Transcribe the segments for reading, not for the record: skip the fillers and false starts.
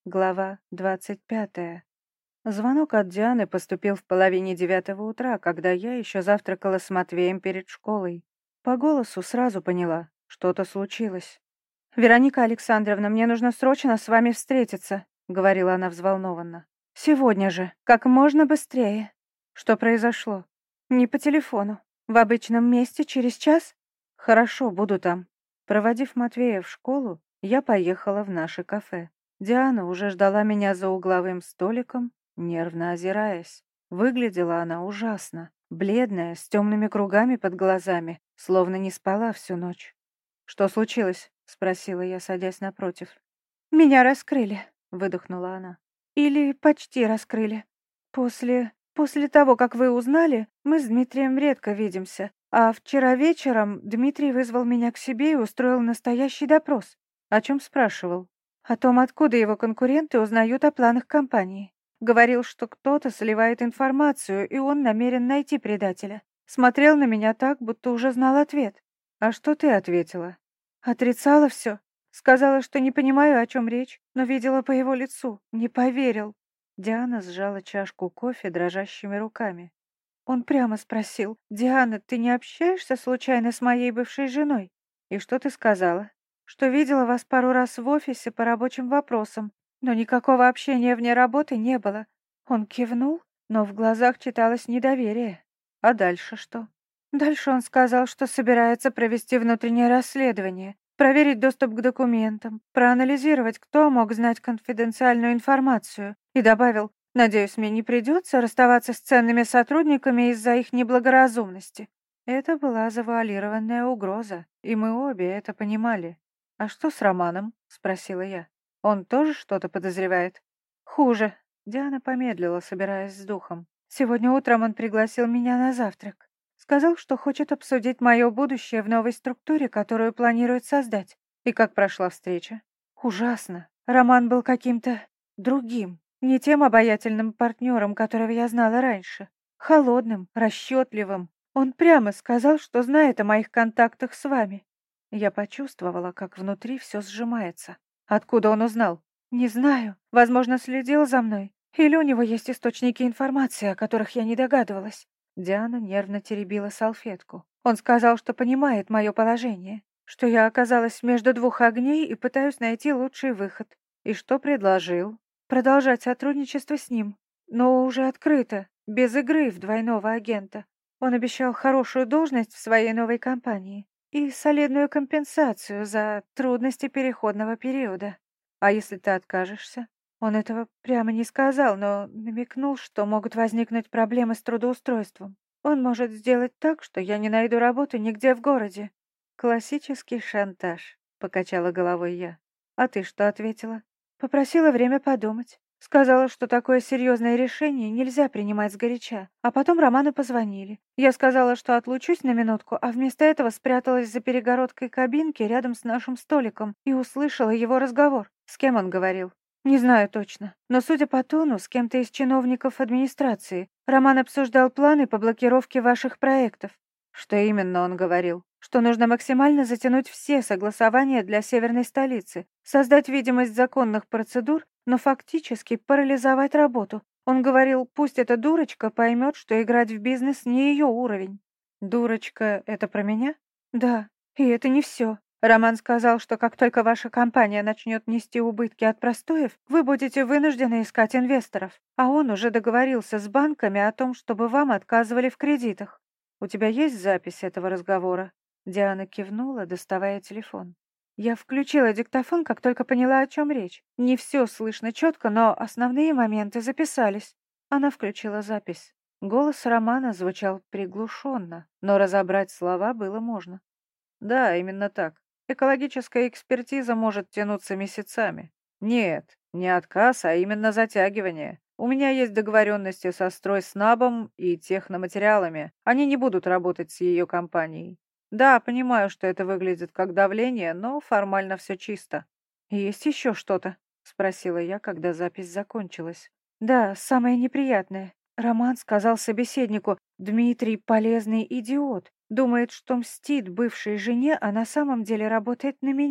Глава 25. Звонок от Дианы поступил в половине 9 утра, когда я еще завтракала с Матвеем перед школой. По голосу сразу поняла, что-то случилось. «Вероника Александровна, мне нужно срочно с вами встретиться», — говорила она взволнованно. «Сегодня же, как можно быстрее». «Что произошло?» «Не по телефону. В обычном месте через час?» «Хорошо, буду там». Проводив Матвея в школу, я поехала в наше кафе. Диана уже ждала меня за угловым столиком, нервно озираясь. Выглядела она ужасно, бледная, с темными кругами под глазами, словно не спала всю ночь. «Что случилось?» — спросила я, садясь напротив. «Меня раскрыли», — выдохнула она. «Или почти раскрыли. После того, как вы узнали, мы с Дмитрием редко видимся, а вчера вечером Дмитрий вызвал меня к себе и устроил настоящий допрос». «О чем спрашивал?» «О том, откуда его конкуренты узнают о планах компании. Говорил, что кто-то сливает информацию, и он намерен найти предателя. Смотрел на меня так, будто уже знал ответ». «А что ты ответила?» «Отрицала все. Сказала, что не понимаю, о чем речь, но видела по его лицу. Не поверил». Диана сжала чашку кофе дрожащими руками. Он прямо спросил: «Диана, ты не общаешься случайно с моей бывшей женой?» «И что ты сказала?» «Что видела вас пару раз в офисе по рабочим вопросам, но никакого общения вне работы не было». Он кивнул, но в глазах читалось недоверие. «А дальше что?» Дальше он сказал, что собирается провести внутреннее расследование, проверить доступ к документам, проанализировать, кто мог знать конфиденциальную информацию, и добавил: «Надеюсь, мне не придется расставаться с ценными сотрудниками из-за их неблагоразумности». Это была завуалированная угроза, и мы обе это понимали. «А что с Романом?» — спросила я. «Он тоже что-то подозревает?» «Хуже». Диана помедлила, собираясь с духом. «Сегодня утром он пригласил меня на завтрак. Сказал, что хочет обсудить мое будущее в новой структуре, которую планирует создать». «И как прошла встреча?» «Ужасно. Роман был каким-то другим. Не тем обаятельным партнером, которого я знала раньше. Холодным, расчетливым. Он прямо сказал, что знает о моих контактах с вами». Я почувствовала, как внутри все сжимается. «Откуда он узнал?» «Не знаю. Возможно, следил за мной. Или у него есть источники информации, о которых я не догадывалась». Диана нервно теребила салфетку. «Он сказал, что понимает мое положение, что я оказалась между двух огней и пытаюсь найти лучший выход. И что предложил?» «Продолжать сотрудничество с ним, но уже открыто, без игры в двойного агента. Он обещал хорошую должность в своей новой компании и солидную компенсацию за трудности переходного периода. А если ты откажешься?» Он этого прямо не сказал, но намекнул, что могут возникнуть проблемы с трудоустройством. Он может сделать так, что я не найду работу нигде в городе. «Классический шантаж», — покачала головой я. «А ты что ответила?» Попросила время подумать. Сказала, что такое серьезное решение нельзя принимать сгоряча. А потом Роману позвонили. Я сказала, что отлучусь на минутку, а вместо этого спряталась за перегородкой кабинки рядом с нашим столиком и услышала его разговор. С кем он говорил? Не знаю точно, но, судя по тону, с кем-то из чиновников администрации. Роман обсуждал планы по блокировке ваших проектов. Что именно он говорил? Что нужно максимально затянуть все согласования для северной столицы, создать видимость законных процедур, но фактически парализовать работу. Он говорил, пусть эта дурочка поймет, что играть в бизнес не ее уровень. «Дурочка — это про меня?» «Да, и это не все. Роман сказал, что как только ваша компания начнет нести убытки от простоев, вы будете вынуждены искать инвесторов, а он уже договорился с банками о том, чтобы вам отказывали в кредитах». «У тебя есть запись этого разговора?» Диана кивнула, доставая телефон. Я включила диктофон, как только поняла, о чем речь. Не все слышно четко, но основные моменты записались. Она включила запись. Голос Романа звучал приглушенно, но разобрать слова было можно. «Да, именно так. Экологическая экспертиза может тянуться месяцами. Нет, не отказ, а именно затягивание. У меня есть договоренности со Стройснабом и Техноматериалами. Они не будут работать с ее компанией. Да, понимаю, что это выглядит как давление, но формально все чисто». «Есть еще что-то?» — спросила я, когда запись закончилась. «Да, самое неприятное. Роман сказал собеседнику: Дмитрий — полезный идиот. Думает, что мстит бывшей жене, а на самом деле работает на меня.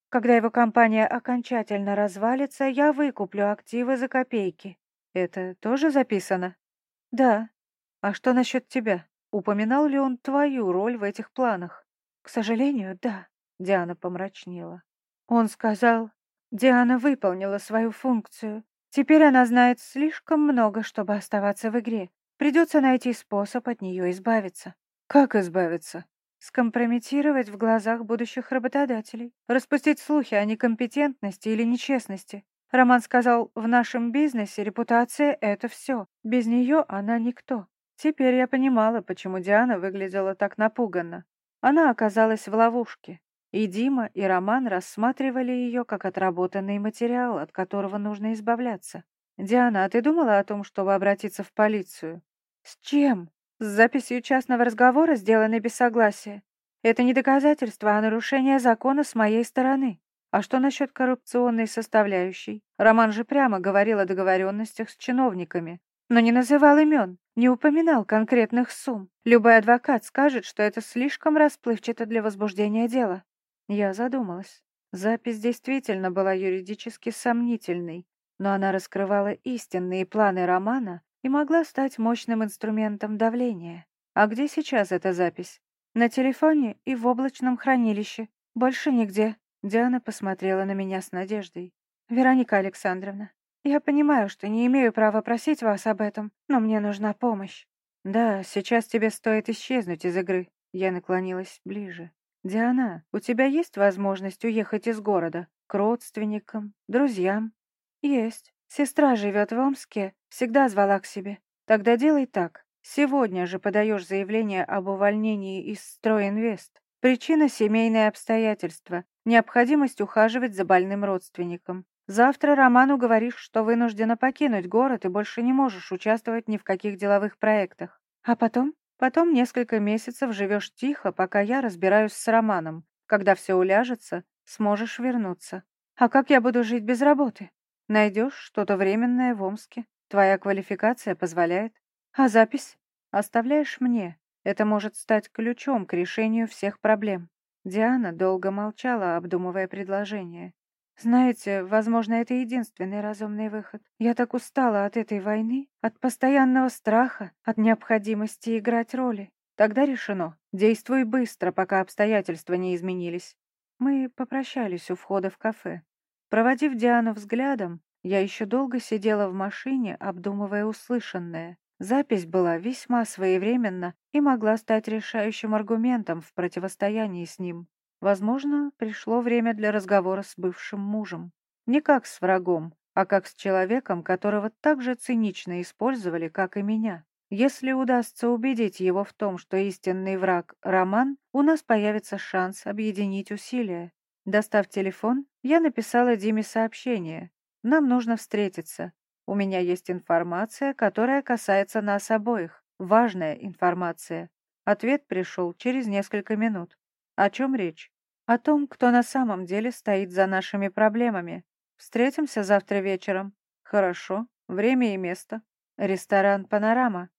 Когда его компания окончательно развалится, я выкуплю активы за копейки. Это тоже записано? Да. А что насчет тебя? Упоминал ли он твою роль в этих планах? К сожалению, да. Диана помрачнела. Он сказал, Диана выполнила свою функцию. Теперь она знает слишком много, чтобы оставаться в игре. Придется найти способ от нее избавиться. Как избавиться? Скомпрометировать в глазах будущих работодателей. Распустить слухи о некомпетентности или нечестности. Роман сказал, в нашем бизнесе репутация — это все. Без нее она никто. Теперь я понимала, почему Диана выглядела так напуганно. Она оказалась в ловушке. И Дима, и Роман рассматривали ее как отработанный материал, от которого нужно избавляться. «Диана, а ты думала о том, чтобы обратиться в полицию?» «С чем? С записью частного разговора, сделанной без согласия? Это не доказательство, а нарушение закона с моей стороны. А что насчет коррупционной составляющей? Роман же прямо говорил о договоренностях с чиновниками, но не называл имен, не упоминал конкретных сумм. Любой адвокат скажет, что это слишком расплывчато для возбуждения дела». Я задумалась. Запись действительно была юридически сомнительной, но она раскрывала истинные планы Романа и могла стать мощным инструментом давления. А где сейчас эта запись? На телефоне и в облачном хранилище. Больше нигде. Диана посмотрела на меня с надеждой. «Вероника Александровна, я понимаю, что не имею права просить вас об этом, но мне нужна помощь». «Да, сейчас тебе стоит исчезнуть из игры». Я наклонилась ближе. «Диана, у тебя есть возможность уехать из города? К родственникам, друзьям?» «Есть. Сестра живет в Омске, всегда звала к себе. Тогда делай так. Сегодня же подаешь заявление об увольнении из «Стройинвест». Причина — семейные обстоятельства, необходимость ухаживать за больным родственником. Завтра Роману говоришь, что вынуждена покинуть город и больше не можешь участвовать ни в каких деловых проектах. А потом? Потом несколько месяцев живешь тихо, пока я разбираюсь с Романом. Когда все уляжется, сможешь вернуться. А как я буду жить без работы? Найдешь что-то временное в Омске. Твоя квалификация позволяет. А запись? Оставляешь мне. Это может стать ключом к решению всех проблем. Диана долго молчала, обдумывая предложение. Знаете, возможно, это единственный разумный выход. Я так устала от этой войны, от постоянного страха, от необходимости играть роли. Тогда решено. Действуй быстро, пока обстоятельства не изменились. Мы попрощались у входа в кафе. Проводив Диану взглядом, я еще долго сидела в машине, обдумывая услышанное. Запись была весьма своевременна и могла стать решающим аргументом в противостоянии с ним. Возможно, пришло время для разговора с бывшим мужем. Не как с врагом, а как с человеком, которого так же цинично использовали, как и меня. Если удастся убедить его в том, что истинный враг — Роман, у нас появится шанс объединить усилия. Достав телефон, я написала Диме сообщение. «Нам нужно встретиться. У меня есть информация, которая касается нас обоих. Важная информация». Ответ пришел через несколько минут. О чем речь? О том, кто на самом деле стоит за нашими проблемами. Встретимся завтра вечером. Хорошо. Время и место. Ресторан «Панорама»,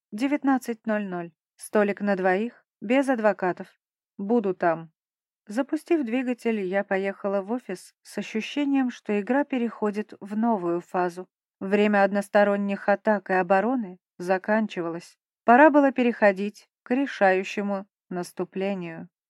19:00. Столик на двоих, без адвокатов. Буду там. Запустив двигатель, я поехала в офис с ощущением, что игра переходит в новую фазу. Время односторонних атак и обороны заканчивалось. Пора было переходить к решающему наступлению.